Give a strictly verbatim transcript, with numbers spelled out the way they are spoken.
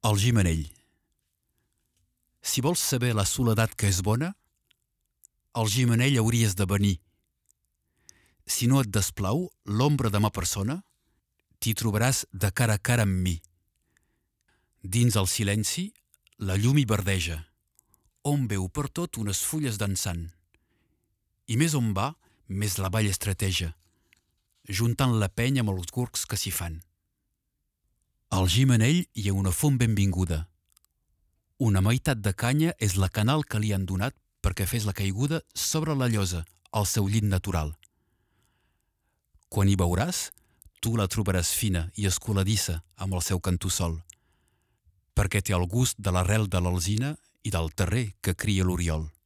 El gimenell. Si vols saber la soledat que és bona, al gimenell hauries de venir. Si no et desplau l'ombra de ma persona, t'hi trobaràs de cara a cara amb mi. Dins el silenci, la llum hi verdeja. On veu per tot unes fulles dansant. I més on va, més la vall estreteja, juntant la penya amb els gorgs que s'hi fan. Al gimenell hi ha una font benvinguda. Una meitat de canya és la canal que li han donat perquè fes la caiguda sobre la llosa, al seu llit natural. Quan hi veuràs, tu la trobaràs fina i escoladissa amb el seu cantussol, perquè té el gust de l'arrel de l'alzina i del terrer que cria l'oriol.